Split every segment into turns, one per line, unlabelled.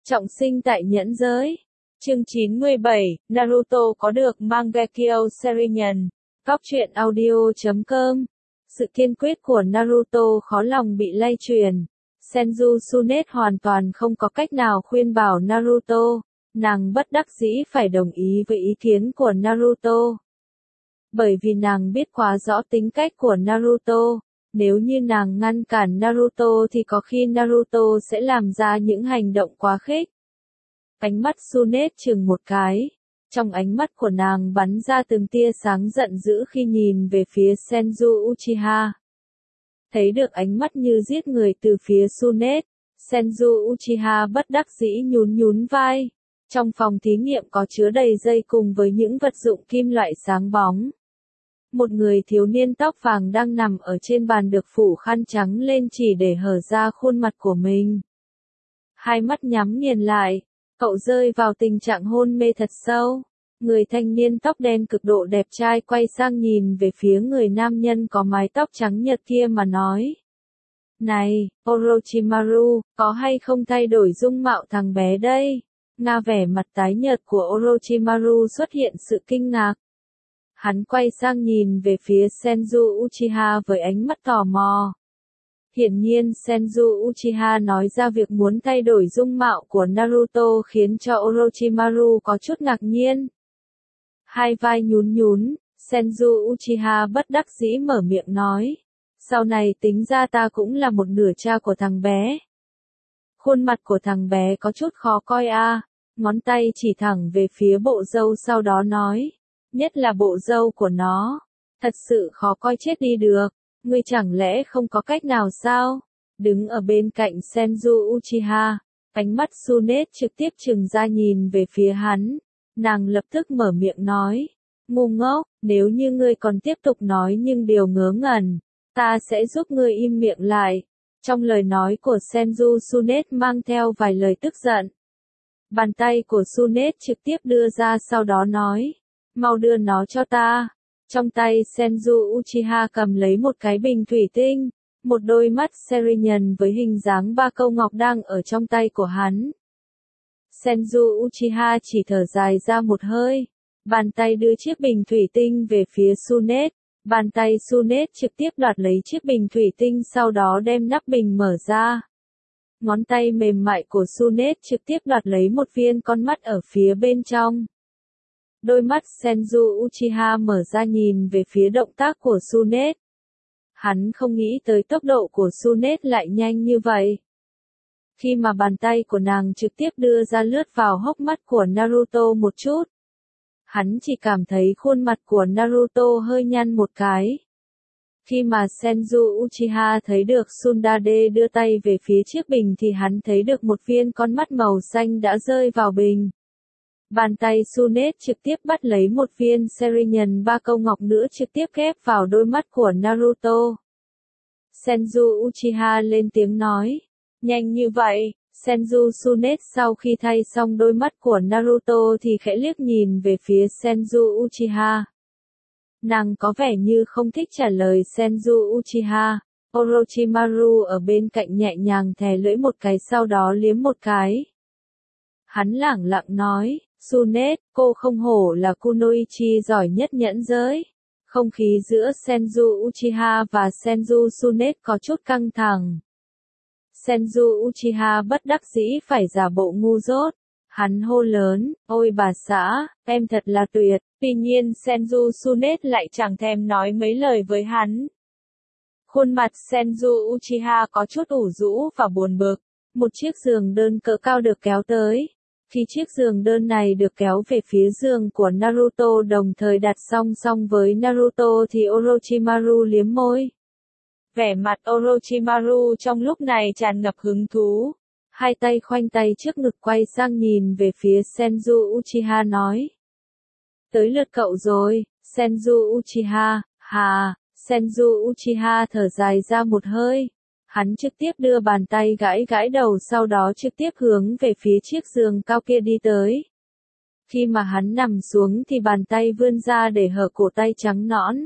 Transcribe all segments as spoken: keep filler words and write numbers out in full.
Trọng sinh tại nhẫn giới. Chương chín mươi bảy, Naruto có được Mangekyo Shuriken. Góc truyện audio chấm com. Sự kiên quyết của Naruto khó lòng bị lay truyền. Senju Tsunade hoàn toàn không có cách nào khuyên bảo Naruto. Nàng bất đắc dĩ phải đồng ý với ý kiến của Naruto. Bởi vì nàng biết quá rõ tính cách của Naruto. Nếu như nàng ngăn cản Naruto thì có khi Naruto sẽ làm ra những hành động quá khích. Ánh mắt Tsunade chừng một cái. Trong ánh mắt của nàng bắn ra từng tia sáng giận dữ khi nhìn về phía Senju Uchiha. Thấy được ánh mắt như giết người từ phía Tsunade, Senju Uchiha bất đắc dĩ nhún nhún vai. Trong phòng thí nghiệm có chứa đầy dây cùng với những vật dụng kim loại sáng bóng. Một người thiếu niên tóc vàng đang nằm ở trên bàn được phủ khăn trắng lên chỉ để hở ra khuôn mặt của mình. Hai mắt nhắm nghiền lại, cậu rơi vào tình trạng hôn mê thật sâu. Người thanh niên tóc đen cực độ đẹp trai quay sang nhìn về phía người nam nhân có mái tóc trắng nhợt kia mà nói. Này, Orochimaru, có hay không thay đổi dung mạo thằng bé đây? Nga vẻ mặt tái nhợt của Orochimaru xuất hiện sự kinh ngạc. Hắn quay sang nhìn về phía Senju Uchiha với ánh mắt tò mò. Hiển nhiên Senju Uchiha nói ra việc muốn thay đổi dung mạo của Naruto khiến cho Orochimaru có chút ngạc nhiên. Hai vai nhún nhún, Senju Uchiha bất đắc dĩ mở miệng nói. Sau này tính ra ta cũng là một nửa cha của thằng bé. Khuôn mặt của thằng bé có chút khó coi a, à. Ngón tay chỉ thẳng về phía bộ râu sau đó nói. Nhất là bộ râu của nó. Thật sự khó coi chết đi được. Ngươi chẳng lẽ không có cách nào sao? Đứng ở bên cạnh Senju Uchiha, ánh mắt Tsunade trực tiếp trừng ra nhìn về phía hắn. Nàng lập tức mở miệng nói. Ngu ngốc, nếu như ngươi còn tiếp tục nói những điều ngớ ngẩn, ta sẽ giúp ngươi im miệng lại. Trong lời nói của Senju Tsunade mang theo vài lời tức giận. Bàn tay của Tsunade trực tiếp đưa ra sau đó nói. Mau đưa nó cho ta. Trong tay Senju Uchiha cầm lấy một cái bình thủy tinh, một đôi mắt Shuriken với hình dáng ba câu ngọc đang ở trong tay của hắn. Senju Uchiha chỉ thở dài ra một hơi, bàn tay đưa chiếc bình thủy tinh về phía Tsunade, bàn tay Tsunade trực tiếp đoạt lấy chiếc bình thủy tinh sau đó đem nắp bình mở ra. Ngón tay mềm mại của Tsunade trực tiếp đoạt lấy một viên con mắt ở phía bên trong. Đôi mắt Senju Uchiha mở ra nhìn về phía động tác của Tsunade. Hắn không nghĩ tới tốc độ của Tsunade lại nhanh như vậy. Khi mà bàn tay của nàng trực tiếp đưa ra lướt vào hốc mắt của Naruto một chút. Hắn chỉ cảm thấy khuôn mặt của Naruto hơi nhăn một cái. Khi mà Senju Uchiha thấy được Tsunade đưa tay về phía chiếc bình thì hắn thấy được một viên con mắt màu xanh đã rơi vào bình. Bàn tay Tsunade trực tiếp bắt lấy một viên Shuriken ba câu ngọc nữa trực tiếp ghép vào đôi mắt của Naruto. Senju Uchiha lên tiếng nói. Nhanh như vậy, Senju Tsunade sau khi thay xong đôi mắt của Naruto thì khẽ liếc nhìn về phía Senju Uchiha. Nàng có vẻ như không thích trả lời Senju Uchiha. Orochimaru ở bên cạnh nhẹ nhàng thè lưỡi một cái sau đó liếm một cái. Hắn lẳng lặng nói. Tsunade, cô không hổ là kunoichi giỏi nhất nhẫn giới. Không khí giữa Senju Uchiha và Senju Tsunade có chút căng thẳng. Senju Uchiha bất đắc dĩ phải giả bộ ngu dốt. Hắn hô lớn, ôi bà xã, em thật là tuyệt. Tuy nhiên Senju Tsunade lại chẳng thèm nói mấy lời với hắn. Khuôn mặt Senju Uchiha có chút ủ rũ và buồn bực. Một chiếc giường đơn cỡ cao được kéo tới. Khi chiếc giường đơn này được kéo về phía giường của Naruto đồng thời đặt song song với Naruto thì Orochimaru liếm môi. Vẻ mặt Orochimaru trong lúc này tràn ngập hứng thú. Hai tay khoanh tay trước ngực quay sang nhìn về phía Senju Uchiha nói. Tới lượt cậu rồi, Senju Uchiha, hà, Senju Uchiha thở dài ra một hơi. Hắn trực tiếp đưa bàn tay gãi gãi đầu sau đó trực tiếp hướng về phía chiếc giường cao kia đi tới. Khi mà hắn nằm xuống thì bàn tay vươn ra để hở cổ tay trắng nõn.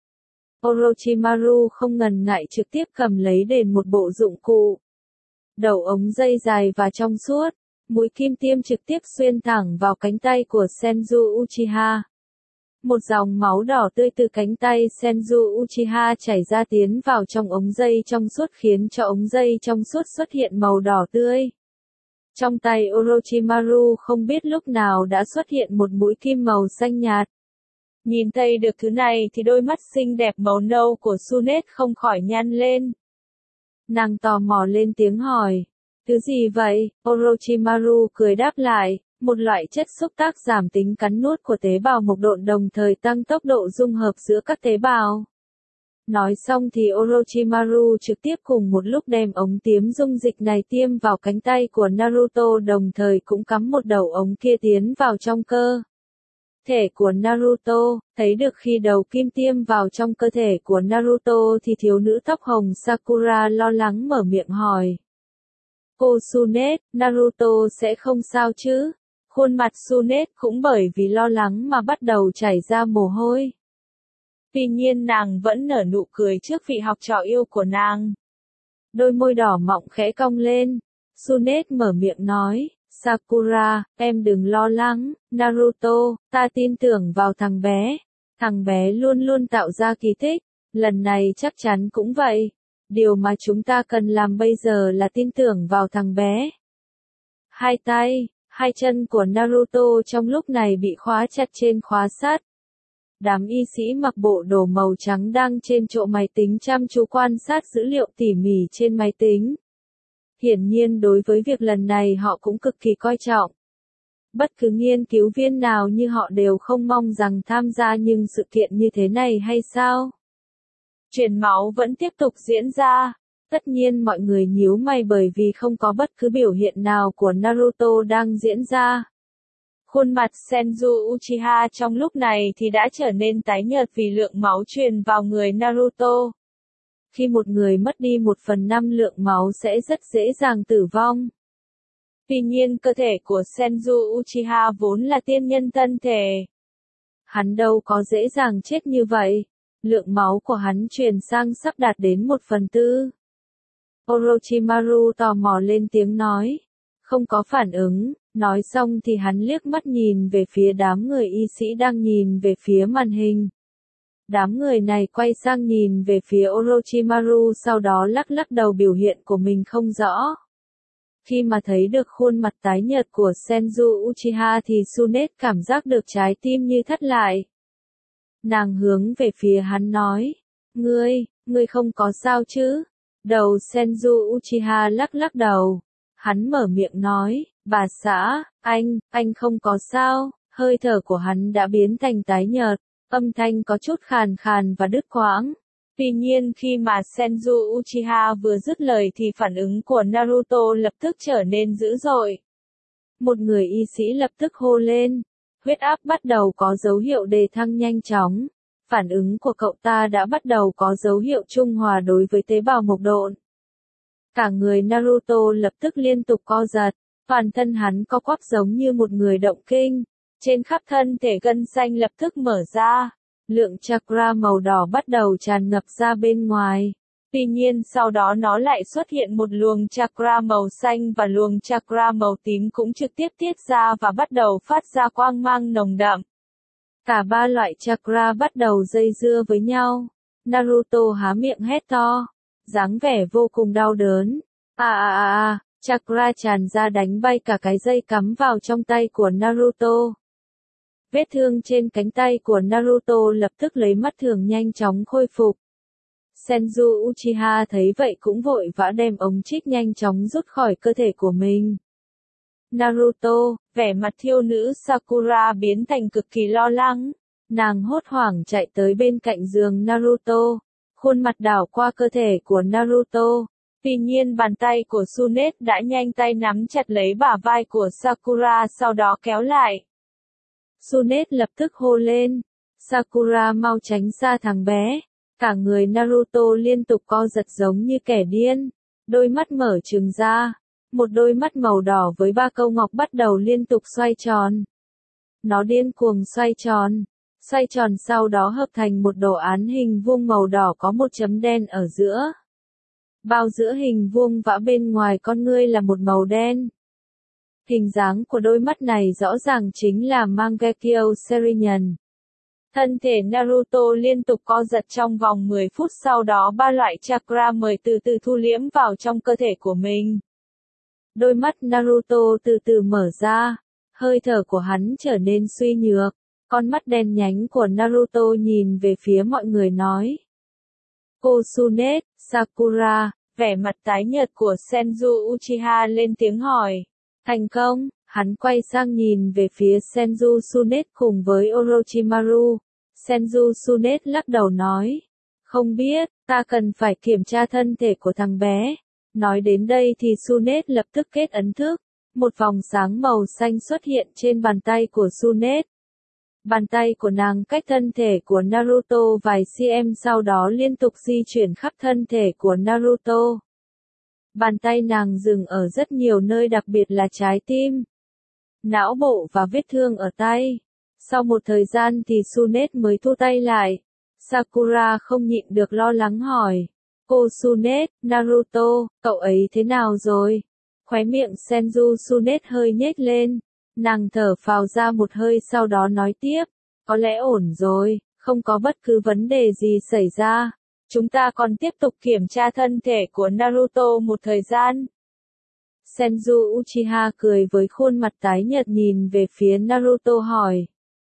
Orochimaru không ngần ngại trực tiếp cầm lấy đền một bộ dụng cụ. Đầu ống dây dài và trong suốt, Mũi kim tiêm trực tiếp xuyên thẳng vào cánh tay của Senju Uchiha. Một dòng máu đỏ tươi từ cánh tay Senju Uchiha chảy ra tiến vào trong ống dây trong suốt khiến cho ống dây trong suốt xuất hiện màu đỏ tươi. Trong tay Orochimaru không biết lúc nào đã xuất hiện một mũi kim màu xanh nhạt. Nhìn thấy được thứ này thì đôi mắt xinh đẹp màu nâu của Tsunade không khỏi nhăn lên. Nàng tò mò lên tiếng hỏi. Thứ gì vậy? Orochimaru cười đáp lại, một loại chất xúc tác giảm tính cắn nuốt của tế bào mộc độn đồng thời tăng tốc độ dung hợp giữa các tế bào. Nói xong thì Orochimaru trực tiếp cùng một lúc đem ống tiêm dung dịch này tiêm vào cánh tay của Naruto đồng thời cũng cắm một đầu ống kia tiến vào trong cơ thể của Naruto. Thấy được khi đầu kim tiêm vào trong cơ thể của Naruto thì thiếu nữ tóc hồng Sakura lo lắng mở miệng hỏi. Cô Tsunade, Naruto sẽ không sao chứ? Khuôn mặt Tsunade cũng bởi vì lo lắng mà bắt đầu chảy ra mồ hôi. Tuy nhiên nàng vẫn nở nụ cười trước vị học trò yêu của nàng. Đôi môi đỏ mọng khẽ cong lên. Tsunade mở miệng nói, Sakura, em đừng lo lắng, Naruto, ta tin tưởng vào thằng bé. Thằng bé luôn luôn tạo ra kỳ tích, lần này chắc chắn cũng vậy. Điều mà chúng ta cần làm bây giờ là tin tưởng vào thằng bé. Hai tay, hai chân của Naruto trong lúc này bị khóa chặt trên khóa sắt. Đám y sĩ mặc bộ đồ màu trắng đang trên chỗ máy tính chăm chú quan sát dữ liệu tỉ mỉ trên máy tính. Hiển nhiên đối với việc lần này họ cũng cực kỳ coi trọng. Bất cứ nghiên cứu viên nào như họ đều không mong rằng tham gia nhưng sự kiện như thế này hay sao? Truyền máu vẫn tiếp tục diễn ra. Tất nhiên mọi người nhíu mày bởi vì không có bất cứ biểu hiện nào của Naruto đang diễn ra. Khuôn mặt Senju Uchiha trong lúc này thì đã trở nên tái nhợt vì lượng máu truyền vào người Naruto. Khi một người mất đi một phần năm lượng máu sẽ rất dễ dàng tử vong. Tuy nhiên cơ thể của Senju Uchiha vốn là tiên nhân thân thể. Hắn đâu có dễ dàng chết như vậy. Lượng máu của hắn truyền sang sắp đạt đến một phần tư. Orochimaru tò mò lên tiếng nói. Không có phản ứng. Nói xong thì hắn liếc mắt nhìn về phía đám người y sĩ đang nhìn về phía màn hình. Đám người này quay sang nhìn về phía Orochimaru sau đó lắc lắc đầu biểu hiện của mình không rõ. Khi mà thấy được khuôn mặt tái nhợt của Senju Uchiha thì Tsunade cảm giác được trái tim như thắt lại. Nàng hướng về phía hắn nói. Ngươi, ngươi không có sao chứ? Đầu Senju Uchiha lắc lắc đầu. Hắn mở miệng nói, bà xã, anh, anh không có sao. Hơi thở của hắn đã biến thành tái nhợt, âm thanh có chút khàn khàn và đứt quãng. Tuy nhiên khi mà Senju Uchiha vừa dứt lời thì phản ứng của Naruto lập tức trở nên dữ dội. Một người y sĩ lập tức hô lên. Huyết áp bắt đầu có dấu hiệu đề thăng nhanh chóng. Phản ứng của cậu ta đã bắt đầu có dấu hiệu trung hòa đối với tế bào mộc độn. Cả người Naruto lập tức liên tục co giật. Toàn thân hắn co quắp giống như một người động kinh. Trên khắp thân thể gân xanh lập tức mở ra. Lượng chakra màu đỏ bắt đầu tràn ngập ra bên ngoài. Tuy nhiên sau đó nó lại xuất hiện một luồng chakra màu xanh và luồng chakra màu tím cũng trực tiếp tiết ra và bắt đầu phát ra quang mang nồng đậm. Cả ba loại chakra bắt đầu dây dưa với nhau. Naruto há miệng hét to. Dáng vẻ vô cùng đau đớn. À à à à, chakra tràn ra đánh bay cả cái dây cắm vào trong tay của Naruto. Vết thương trên cánh tay của Naruto lập tức lấy mắt thường nhanh chóng khôi phục. Senju Uchiha thấy vậy cũng vội vã đem ống trích nhanh chóng rút khỏi cơ thể của mình. Naruto, vẻ mặt thiêu nữ Sakura biến thành cực kỳ lo lắng. Nàng hốt hoảng chạy tới bên cạnh giường Naruto. Khuôn mặt đảo qua cơ thể của Naruto. Tuy nhiên bàn tay của Tsunade đã nhanh tay nắm chặt lấy bả vai của Sakura sau đó kéo lại. Tsunade lập tức hô lên. Sakura mau tránh xa thằng bé. Cả người Naruto liên tục co giật giống như kẻ điên. Đôi mắt mở trừng ra. Một đôi mắt màu đỏ với ba câu ngọc bắt đầu liên tục xoay tròn. Nó điên cuồng xoay tròn. Xoay tròn sau đó hợp thành một đồ án hình vuông màu đỏ có một chấm đen ở giữa. Bao giữa hình vuông và bên ngoài con ngươi là một màu đen. Hình dáng của đôi mắt này rõ ràng chính là Mangekyo Sharingan. Thân thể Naruto liên tục co giật trong vòng mười phút, sau đó ba loại chakra mới từ từ thu liễm vào trong cơ thể của mình. Đôi mắt Naruto từ từ mở ra, hơi thở của hắn trở nên suy nhược, con mắt đen nhánh của Naruto nhìn về phía mọi người nói. Kosuné, Sakura, vẻ mặt tái nhợt của Senju Uchiha lên tiếng hỏi. Thành công, hắn quay sang nhìn về phía Senju Tsunade cùng với Orochimaru. Senju Tsunade lắc đầu nói. Không biết, ta cần phải kiểm tra thân thể của thằng bé. Nói đến đây thì Tsunade lập tức kết ấn thức. Một vòng sáng màu xanh xuất hiện trên bàn tay của Tsunade. Bàn tay của nàng cách thân thể của Naruto vài cm, sau đó liên tục di chuyển khắp thân thể của Naruto. Bàn tay nàng dừng ở rất nhiều nơi, đặc biệt là trái tim, não bộ và vết thương ở tay. Sau một thời gian thì Tsunade mới thu tay lại. Sakura không nhịn được lo lắng hỏi. Cô Tsunade, Naruto, cậu ấy thế nào rồi? Khóe miệng Senju Tsunade hơi nhếch lên. Nàng thở phào ra một hơi sau đó nói tiếp. Có lẽ ổn rồi, không có bất cứ vấn đề gì xảy ra. Chúng ta còn tiếp tục kiểm tra thân thể của Naruto một thời gian. Senju Uchiha cười với khuôn mặt tái nhợt nhìn về phía Naruto hỏi.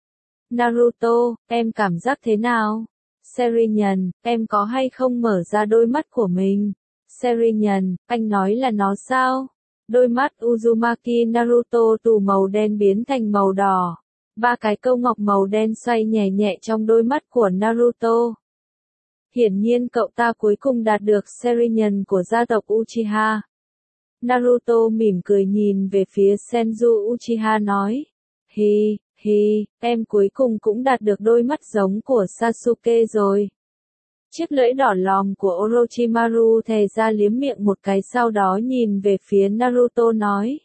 Naruto, em cảm giác thế nào? Sharingan, em có hay không mở ra đôi mắt của mình? Sharingan, anh nói là nó sao? Đôi mắt Uzumaki Naruto từ màu đen biến thành màu đỏ. Ba cái câu ngọc màu đen xoay nhẹ nhẹ trong đôi mắt của Naruto. Hiển nhiên cậu ta cuối cùng đạt được Sharingan của gia tộc Uchiha. Naruto mỉm cười nhìn về phía Senju Uchiha nói. Hi, hi, em cuối cùng cũng đạt được đôi mắt giống của Sasuke rồi. Chiếc lưỡi đỏ lòm của Orochimaru thè ra liếm miệng một cái, sau đó nhìn về phía Naruto nói.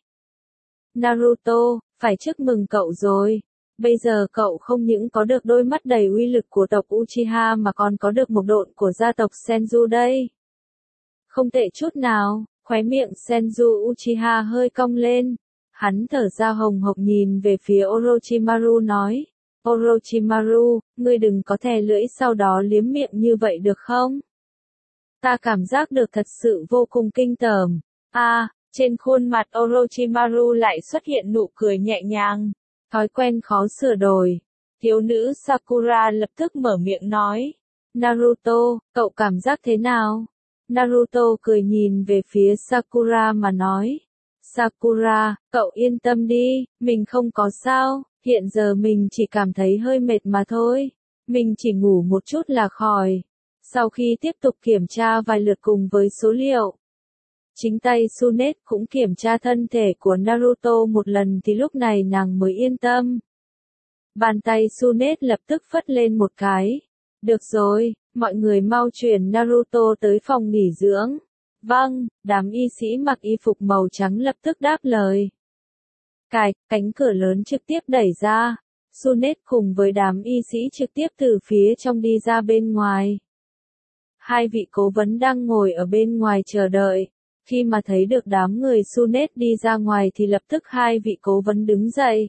Naruto, phải chúc mừng cậu rồi. Bây giờ cậu không những có được đôi mắt đầy uy lực của tộc Uchiha mà còn có được một độn của gia tộc Senju đây. Không tệ chút nào, khóe miệng Senju Uchiha hơi cong lên. Hắn thở ra hồng hộc nhìn về phía Orochimaru nói. Orochimaru, ngươi đừng có thè lưỡi sau đó liếm miệng như vậy được không? Ta cảm giác được thật sự vô cùng kinh tởm. A, à, trên khuôn mặt Orochimaru lại xuất hiện nụ cười nhẹ nhàng. Thói quen khó sửa đổi. Thiếu nữ Sakura lập tức mở miệng nói. Naruto, cậu cảm giác thế nào? Naruto cười nhìn về phía Sakura mà nói. Sakura, cậu yên tâm đi, mình không có sao, hiện giờ mình chỉ cảm thấy hơi mệt mà thôi. Mình chỉ ngủ một chút là khỏi. Sau khi tiếp tục kiểm tra vài lượt cùng với số liệu, chính tay Tsunade cũng kiểm tra thân thể của Naruto một lần thì lúc này nàng mới yên tâm. Bàn tay Tsunade lập tức phất lên một cái. Được rồi, mọi người mau chuyển Naruto tới phòng nghỉ dưỡng. Vâng, đám y sĩ mặc y phục màu trắng lập tức đáp lời. Cạch, cánh cửa lớn trực tiếp đẩy ra. Tsunade cùng với đám y sĩ trực tiếp từ phía trong đi ra bên ngoài. Hai vị cố vấn đang ngồi ở bên ngoài chờ đợi. Khi mà thấy được đám người Tsunade đi ra ngoài thì lập tức hai vị cố vấn đứng dậy.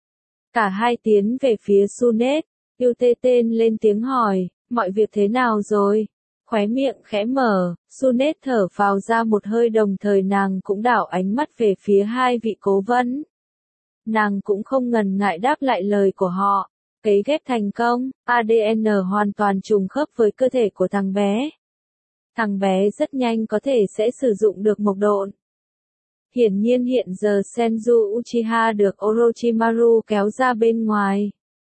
Cả hai tiến về phía Tsunade. Yêu tê tên lên tiếng hỏi, mọi việc thế nào rồi? Khóe miệng khẽ mở, Tsunade thở phào ra một hơi, đồng thời nàng cũng đảo ánh mắt về phía hai vị cố vấn. Nàng cũng không ngần ngại đáp lại lời của họ. Cấy ghép thành công, a đê en hoàn toàn trùng khớp với cơ thể của thằng bé. Thằng bé rất nhanh có thể sẽ sử dụng được một độn. Hiển nhiên hiện giờ Senju Uchiha được Orochimaru kéo ra bên ngoài.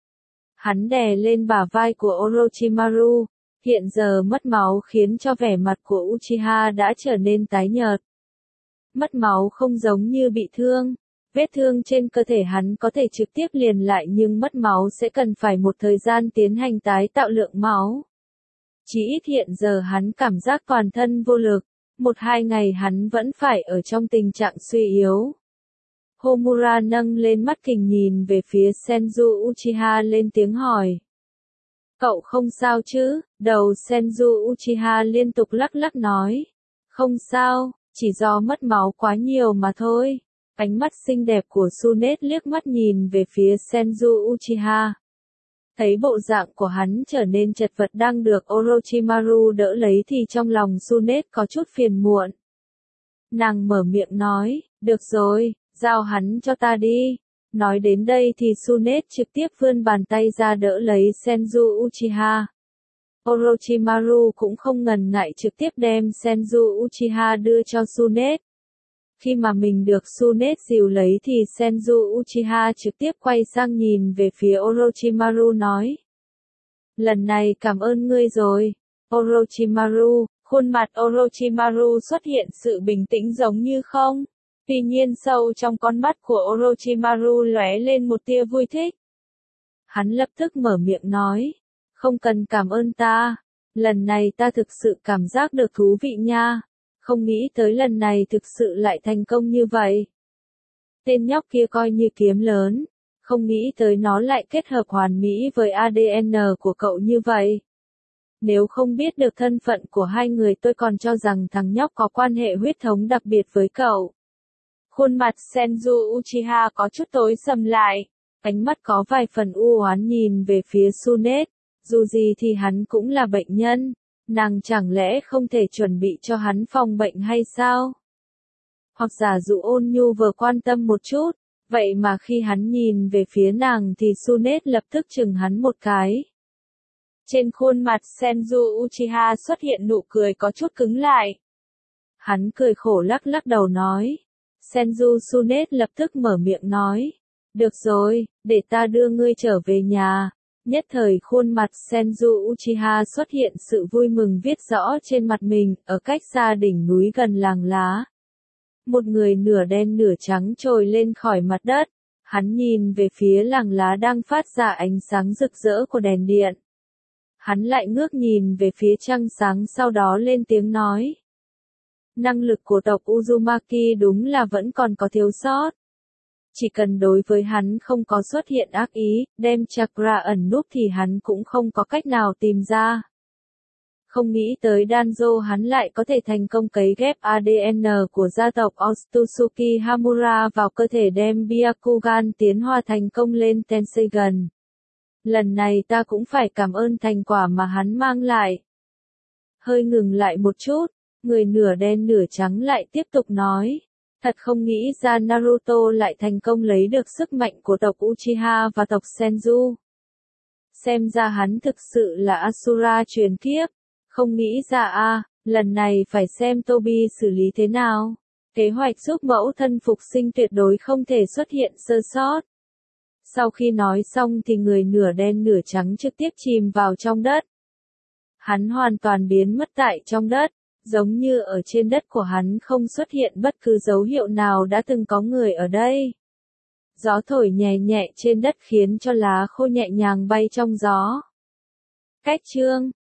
Hắn đè lên bả vai của Orochimaru. Hiện giờ mất máu khiến cho vẻ mặt của Uchiha đã trở nên tái nhợt. Mất máu không giống như bị thương. Vết thương trên cơ thể hắn có thể trực tiếp liền lại, nhưng mất máu sẽ cần phải một thời gian tiến hành tái tạo lượng máu. Chỉ ít hiện giờ hắn cảm giác toàn thân vô lực. Một hai ngày hắn vẫn phải ở trong tình trạng suy yếu. Homura nâng lên mắt kình nhìn về phía Senju Uchiha lên tiếng hỏi. Cậu không sao chứ? Đầu Senju Uchiha liên tục lắc lắc nói. Không sao, chỉ do mất máu quá nhiều mà thôi. Ánh mắt xinh đẹp của Tsunade liếc mắt nhìn về phía Senju Uchiha. Thấy bộ dạng của hắn trở nên chật vật đang được Orochimaru đỡ lấy thì trong lòng Tsunade có chút phiền muộn. Nàng mở miệng nói, được rồi, giao hắn cho ta đi. Nói đến đây thì Tsunade trực tiếp vươn bàn tay ra đỡ lấy Senju Uchiha. Orochimaru cũng không ngần ngại trực tiếp đem Senju Uchiha đưa cho Tsunade. Khi mà mình được Tsunade dìu lấy thì Senju Uchiha trực tiếp quay sang nhìn về phía Orochimaru nói. Lần này cảm ơn ngươi rồi, Orochimaru. Khuôn mặt Orochimaru xuất hiện sự bình tĩnh giống như không. Tuy nhiên sâu trong con mắt của Orochimaru lóe lên một tia vui thích. Hắn lập tức mở miệng nói. Không cần cảm ơn ta. Lần này ta thực sự cảm giác được thú vị nha. Không nghĩ tới lần này thực sự lại thành công như vậy. Tên nhóc kia coi như kiếm lớn. Không nghĩ tới nó lại kết hợp hoàn mỹ với a đê en của cậu như vậy. Nếu không biết được thân phận của hai người tôi còn cho rằng thằng nhóc có quan hệ huyết thống đặc biệt với cậu. Khuôn mặt Senju Uchiha có chút tối sầm lại. Ánh mắt có vài phần u oán nhìn về phía Tsunade. Dù gì thì hắn cũng là bệnh nhân. Nàng chẳng lẽ không thể chuẩn bị cho hắn phòng bệnh hay sao? Hoặc giả dụ ôn nhu vừa quan tâm một chút. Vậy mà khi hắn nhìn về phía nàng thì Tsunade lập tức chừng hắn một cái. Trên khuôn mặt Senju Uchiha xuất hiện nụ cười có chút cứng lại. Hắn cười khổ lắc lắc đầu nói. Senju Tsunade lập tức mở miệng nói. Được rồi, để ta đưa ngươi trở về nhà. Nhất thời khuôn mặt Senju Uchiha xuất hiện sự vui mừng viết rõ trên mặt mình, ở cách xa đỉnh núi gần làng lá. Một người nửa đen nửa trắng trồi lên khỏi mặt đất. Hắn nhìn về phía làng lá đang phát ra ánh sáng rực rỡ của đèn điện. Hắn lại ngước nhìn về phía trăng sáng sau đó lên tiếng nói. Năng lực của tộc Uzumaki đúng là vẫn còn có thiếu sót. Chỉ cần đối với hắn không có xuất hiện ác ý, đem chakra ẩn núp thì hắn cũng không có cách nào tìm ra. Không nghĩ tới Danzo hắn lại có thể thành công cấy ghép a đê en của gia tộc Otsutsuki Hamura vào cơ thể đem Byakugan tiến hóa thành công lên Tenseigan. Lần này ta cũng phải cảm ơn thành quả mà hắn mang lại. Hơi ngừng lại một chút, người nửa đen nửa trắng lại tiếp tục nói. Thật không nghĩ ra Naruto lại thành công lấy được sức mạnh của tộc Uchiha và tộc Senju. Xem ra hắn thực sự là Asura truyền kiếp. Không nghĩ ra a, lần này phải xem Tobi xử lý thế nào. Kế hoạch giúp mẫu thân phục sinh tuyệt đối không thể xuất hiện sơ sót. Sau khi nói xong thì người nửa đen nửa trắng trực tiếp chìm vào trong đất. Hắn hoàn toàn biến mất tại trong đất, giống như ở trên đất của hắn không xuất hiện bất cứ dấu hiệu nào đã từng có người ở đây. Gió thổi nhẹ nhẹ trên đất khiến cho lá khô nhẹ nhàng bay trong gió. Cách chương